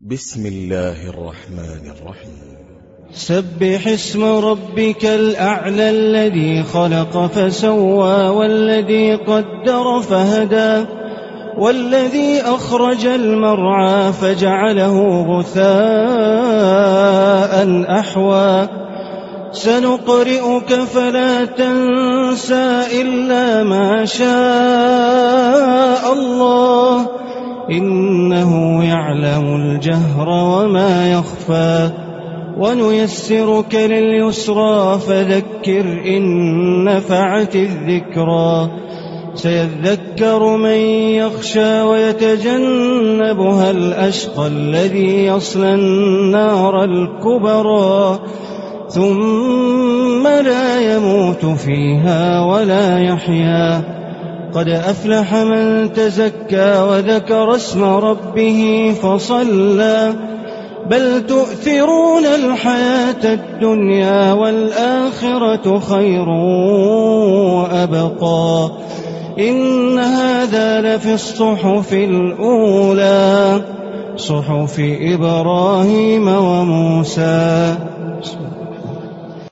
بسم الله الرحمن الرحيم. سبح اسم ربك الأعلى الذي خلق فسوى والذي قدر فهدى والذي أخرج المرعى فجعله غثاء أحوى سنقرئك فلا تنسى إلا ما شاء الله إنه يعلم الجهر وما يخفى ونيسرك لليسرى فذكر إن نفعت الذكرى سيذكر من يخشى ويتجنبها الأشقى الذي يصلى النار الكبرى ثم لا يموت فيها ولا يحيا قد أفلح من تزكى وذكر اسم ربه فصلى بل تؤثرون الحياة الدنيا والآخرة خير وأبقى إن هذا لفي الصحف الأولى صحف إبراهيم وموسى.